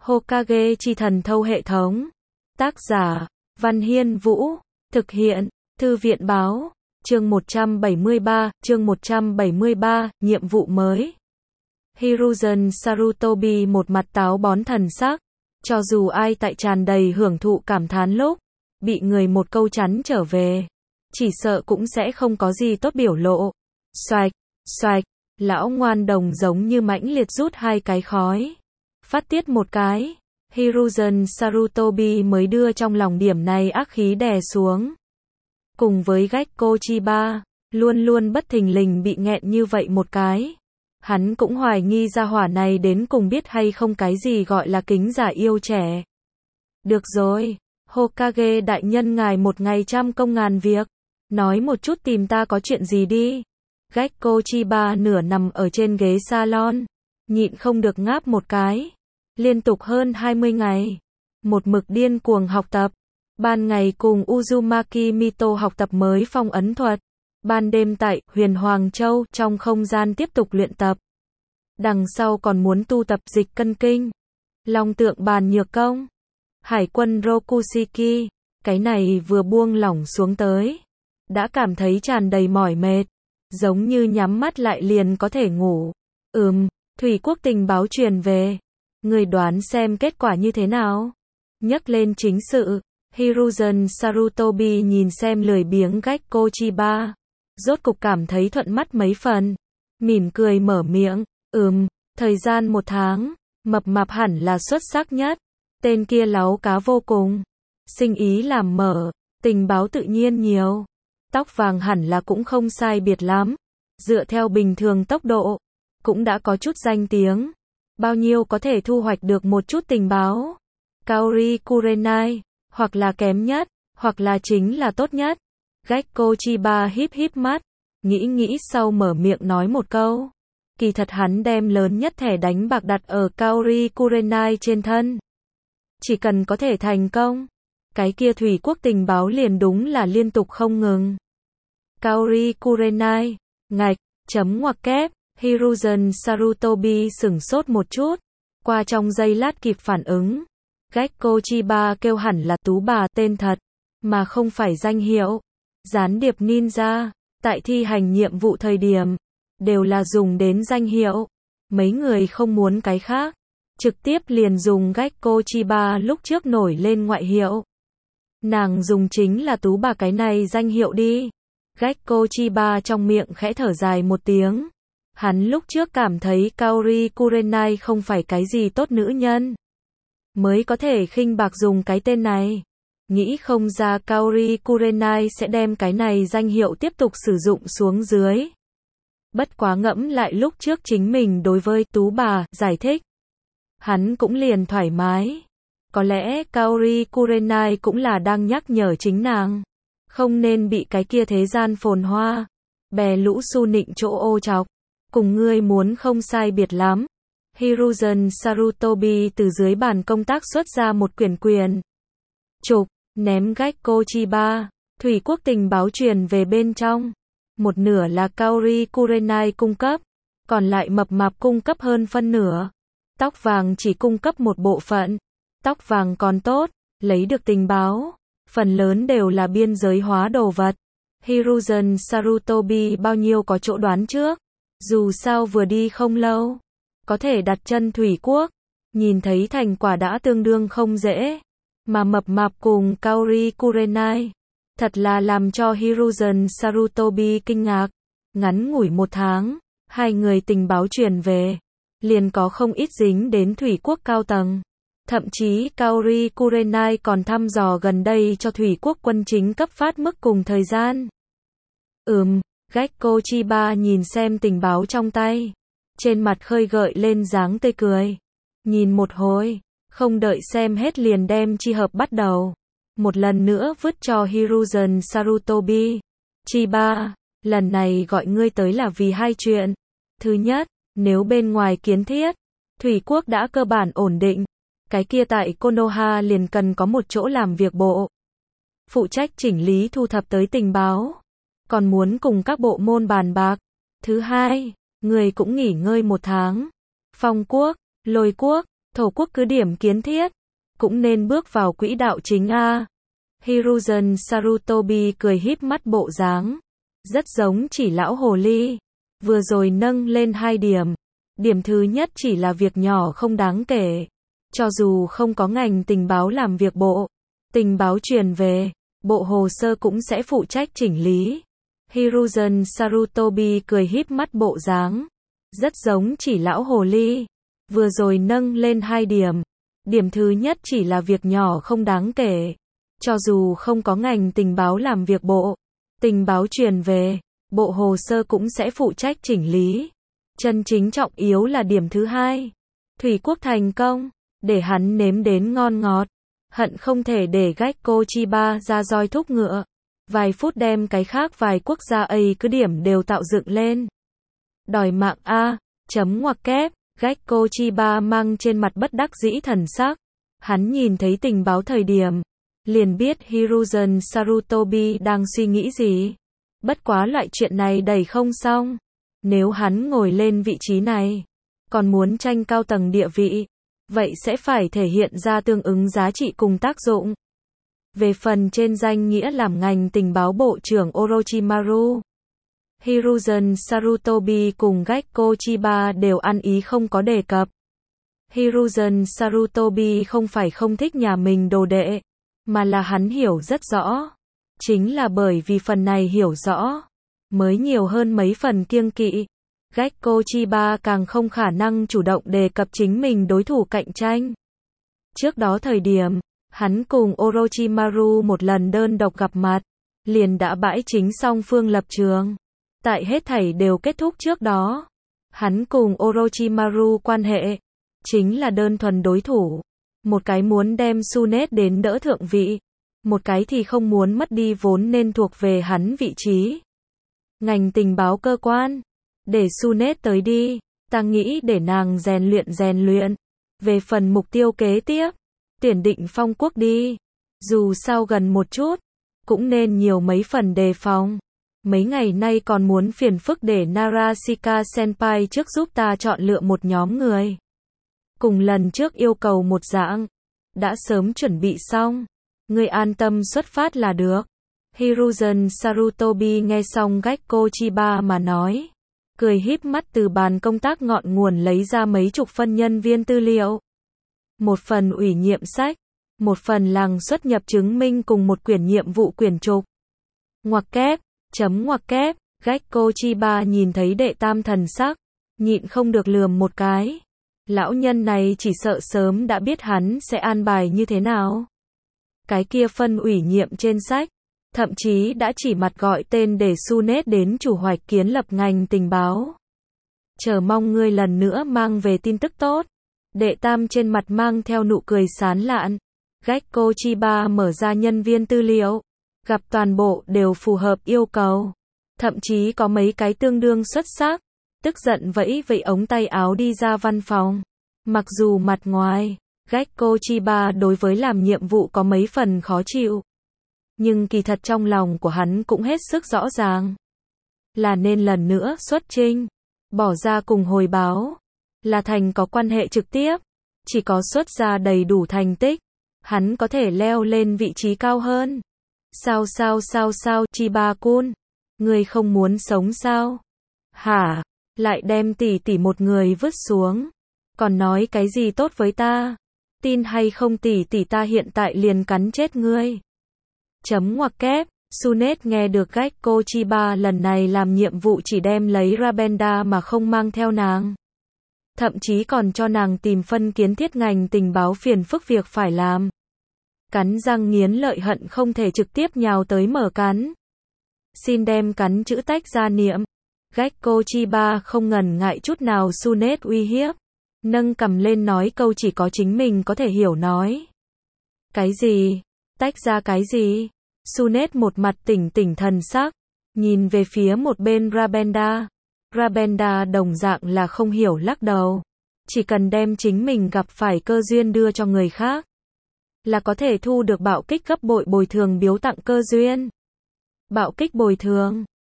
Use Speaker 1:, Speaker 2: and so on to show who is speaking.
Speaker 1: Hokage chi thần thâu hệ thống. Tác giả, Văn Hiên Vũ. Thực hiện, Thư viện báo. Chương 173, nhiệm vụ mới. Hiruzen Sarutobi một mặt táo bón thần sắc. Cho dù ai tại tràn đầy hưởng thụ cảm thán lúc bị người một câu chắn trở về, chỉ sợ cũng sẽ không có gì tốt biểu lộ. Xoạch, xoạch, lão ngoan đồng giống như mãnh liệt rút hai cái khói. Phát tiết một cái, Hiruzen Sarutobi mới đưa trong lòng điểm này ác khí đè xuống. Cùng với Gekko Chiba, luôn luôn bất thình lình bị nghẹn như vậy một cái. Hắn cũng hoài nghi ra hỏa này đến cùng biết hay không cái gì gọi là kính giả yêu trẻ. Được rồi, Hokage đại nhân ngài một ngày trăm công ngàn việc. Nói một chút tìm ta có chuyện gì đi. Gekko Chiba nửa nằm ở trên ghế salon, nhịn không được ngáp một cái. Liên tục hơn 20 ngày, một mực điên cuồng học tập. Ban ngày cùng Uzumaki Mito học tập mới phong ấn thuật. Ban đêm tại Huyền Hoàng Châu trong không gian tiếp tục luyện tập. Đằng sau còn muốn tu tập dịch cân kinh, long tượng bàn nhược công, hải quân Rokushiki. Cái này vừa buông lỏng xuống tới, đã cảm thấy tràn đầy mỏi mệt, giống như nhắm mắt lại liền có thể ngủ. Thủy quốc tình báo truyền về. Người đoán xem kết quả như thế nào? Nhắc lên chính sự, Hiruzen Sarutobi nhìn xem lười biếng Gekko Chiba, rốt cục cảm thấy thuận mắt mấy phần. Mỉm cười mở miệng, thời gian 1 tháng, mập mạp hẳn là xuất sắc nhất. Tên kia láu cá vô cùng. Sinh ý làm mở, tình báo tự nhiên nhiều. Tóc vàng hẳn là cũng không sai biệt lắm. Dựa theo bình thường tốc độ, cũng đã có chút danh tiếng. Bao nhiêu có thể thu hoạch được một chút tình báo. Kaori Kurenai, hoặc là kém nhất, hoặc là chính là tốt nhất. Gekko Chiba híp mắt, nghĩ sau mở miệng nói một câu. Kỳ thật hắn đem lớn nhất thẻ đánh bạc đặt ở Kaori Kurenai trên thân. Chỉ cần có thể thành công, cái kia thủy quốc tình báo liền đúng là liên tục không ngừng. Kaori Kurenai, ngạch, chấm ngoặc kép. Hiruzen Sarutobi sửng sốt một chút, qua trong giây lát kịp phản ứng. Gekko Chiba kêu hẳn là tú bà tên thật, mà không phải danh hiệu. Gián điệp ninja, tại thi hành nhiệm vụ thời điểm, đều là dùng đến danh hiệu. Mấy người không muốn cái khác, trực tiếp liền dùng Gekko Chiba lúc trước nổi lên ngoại hiệu. Nàng dùng chính là tú bà cái này danh hiệu đi. Gekko Chiba trong miệng khẽ thở dài một tiếng. Hắn lúc trước cảm thấy Kaori Kurenai không phải cái gì tốt nữ nhân, mới có thể khinh bạc dùng cái tên này. Nghĩ không ra Kaori Kurenai sẽ đem cái này danh hiệu tiếp tục sử dụng xuống dưới. Bất quá ngẫm lại lúc trước chính mình đối với tú bà giải thích, hắn cũng liền thoải mái. Có lẽ Kaori Kurenai cũng là đang nhắc nhở chính nàng, không nên bị cái kia thế gian phồn hoa, bè lũ su nịnh chỗ ô chọc. Cùng ngươi muốn không sai biệt lắm. Hiruzen Sarutobi từ dưới bàn công tác xuất ra một quyển trục, ném Gekko Chiba. Thủy quốc tình báo truyền về bên trong. Một nửa là Kaori Kurenai cung cấp, còn lại mập mạp cung cấp hơn phân nửa. Tóc vàng chỉ cung cấp một bộ phận. Tóc vàng còn tốt, lấy được tình báo, phần lớn đều là biên giới hóa đồ vật. Hiruzen Sarutobi bao nhiêu có chỗ đoán trước. Dù sao vừa đi không lâu, có thể đặt chân thủy quốc, nhìn thấy thành quả đã tương đương không dễ. Mà mập mạp cùng Kaori Kurenai, thật là làm cho Hiruzen Sarutobi kinh ngạc. Ngắn ngủi 1 tháng, hai người tình báo truyền về, liền có không ít dính đến thủy quốc cao tầng. Thậm chí Kaori Kurenai còn thăm dò gần đây cho thủy quốc quân chính cấp phát mức cùng thời gian. Gekko Chiba nhìn xem tình báo trong tay, trên mặt khơi gợi lên dáng tươi cười. Nhìn một hồi, không đợi xem hết liền đem chi hợp bắt đầu. Một lần nữa vứt cho Hiruzen Sarutobi. Chiba, lần này gọi ngươi tới là vì 2 chuyện. Thứ nhất, nếu bên ngoài kiến thiết, thủy quốc đã cơ bản ổn định, cái kia tại Konoha liền cần có một chỗ làm việc bộ, phụ trách chỉnh lý thu thập tới tình báo. Còn muốn cùng các bộ môn bàn bạc. Thứ hai, người cũng nghỉ ngơi 1 tháng. Phong quốc, Lôi quốc, Thổ quốc cứ điểm kiến thiết, cũng nên bước vào quỹ đạo chính a. Hiruzen Sarutobi cười híp mắt bộ dáng, rất giống chỉ lão hồ ly. Vừa rồi nâng lên 2 điểm. Điểm thứ nhất chỉ là việc nhỏ không đáng kể. Cho dù không có ngành tình báo làm việc bộ, tình báo truyền về, bộ hồ sơ cũng sẽ phụ trách chỉnh lý. Hiruzen Sarutobi cười híp mắt bộ dáng, rất giống chỉ lão hồ ly. Vừa rồi nâng lên 2 điểm. Điểm thứ nhất chỉ là việc nhỏ không đáng kể. Cho dù không có ngành tình báo làm việc bộ, tình báo truyền về, bộ hồ sơ cũng sẽ phụ trách chỉnh lý. Chân chính trọng yếu là điểm thứ hai. Thủy quốc thành công, để hắn nếm đến ngon ngọt. Hận không thể để Gekko Chiba ra roi thúc ngựa. Vài phút đem cái khác vài quốc gia ấy cứ điểm đều tạo dựng lên. Đòi mạng a, chấm ngoặc kép, Gekko Chiba mang trên mặt bất đắc dĩ thần sắc. Hắn nhìn thấy tình báo thời điểm, liền biết Hiruzen Sarutobi đang suy nghĩ gì. Bất quá loại chuyện này đẩy không xong. Nếu hắn ngồi lên vị trí này, còn muốn tranh cao tầng địa vị, vậy sẽ phải thể hiện ra tương ứng giá trị cùng tác dụng. Về phần trên danh nghĩa làm ngành tình báo bộ trưởng Orochimaru, Hiruzen Sarutobi cùng Gekko Chiba đều ăn ý không có đề cập. Hiruzen Sarutobi không phải không thích nhà mình đồ đệ, mà là hắn hiểu rất rõ. Chính là bởi vì phần này hiểu rõ, mới nhiều hơn mấy phần kiêng kỵ. Gekko Chiba càng không khả năng chủ động đề cập chính mình đối thủ cạnh tranh. Trước đó thời điểm, hắn cùng Orochimaru một lần đơn độc gặp mặt, liền đã bãi chính song phương lập trường. Tại hết thảy đều kết thúc trước đó, hắn cùng Orochimaru quan hệ chính là đơn thuần đối thủ. Một cái muốn đem Tsunade đến đỡ thượng vị, một cái thì không muốn mất đi vốn nên thuộc về hắn vị trí. Ngành tình báo cơ quan, để Tsunade tới đi, ta nghĩ để nàng rèn luyện. Về phần mục tiêu kế tiếp, tuyển định Phong quốc đi. Dù sao gần một chút, cũng nên nhiều mấy phần đề phòng. Mấy ngày nay còn muốn phiền phức để Narashika Senpai trước giúp ta chọn lựa một nhóm người. Cùng lần trước yêu cầu một dạng, đã sớm chuẩn bị xong. Ngươi an tâm xuất phát là được. Hiruzen Sarutobi nghe xong Gekko Chiba mà nói, cười híp mắt từ bàn công tác ngọn nguồn lấy ra mấy chục phân nhân viên tư liệu. Một phần ủy nhiệm sách, một phần làng xuất nhập chứng minh cùng một quyển nhiệm vụ quyển trục. Ngoặc kép, chấm ngoặc kép, Gekko Chiba nhìn thấy đệ tam thần sắc, nhịn không được lườm một cái. Lão nhân này chỉ sợ sớm đã biết hắn sẽ an bài như thế nào. Cái kia phân ủy nhiệm trên sách, thậm chí đã chỉ mặt gọi tên để Tsunade đến chủ hoạch kiến lập ngành tình báo. Chờ mong ngươi lần nữa mang về tin tức tốt. Đệ tam trên mặt mang theo nụ cười sán lạn. Gekko Chiba mở ra nhân viên tư liệu, gặp toàn bộ đều phù hợp yêu cầu. Thậm chí có mấy cái tương đương xuất sắc. Tức giận vẫy vẫy ống tay áo đi ra văn phòng. Mặc dù mặt ngoài, Gekko Chiba đối với làm nhiệm vụ có mấy phần khó chịu. Nhưng kỳ thật trong lòng của hắn cũng hết sức rõ ràng. Là nên lần nữa xuất chinh. Bỏ ra cùng hồi báo. Là thành có quan hệ trực tiếp. Chỉ có xuất ra đầy đủ thành tích, hắn có thể leo lên vị trí cao hơn. Sao Chiba-kun? Ngươi không muốn sống sao? Hả? Lại đem tỷ một người vứt xuống. Còn nói cái gì tốt với ta? Tin hay không tỷ ta hiện tại liền cắn chết ngươi. Chấm ngoặc kép, Tsunade nghe được Gekko Chiba lần này làm nhiệm vụ chỉ đem lấy Rabenda mà không mang theo nàng. Thậm chí còn cho nàng tìm phân kiến thiết ngành tình báo phiền phức việc phải làm. Cắn răng nghiến lợi hận không thể trực tiếp nhào tới mở cắn. Xin đem cắn chữ tách ra niệm. Gekko Chiba không ngần ngại chút nào Tsunade uy hiếp. Nâng cầm lên nói câu chỉ có chính mình có thể hiểu nói. Cái gì? Tách ra cái gì? Tsunade một mặt tỉnh thần sắc, nhìn về phía một bên Rabenda. Rabenda đồng dạng là không hiểu lắc đầu. Chỉ cần đem chính mình gặp phải cơ duyên đưa cho người khác, là có thể thu được bạo kích gấp bội bồi thường biếu tặng cơ duyên. Bạo kích bồi thường.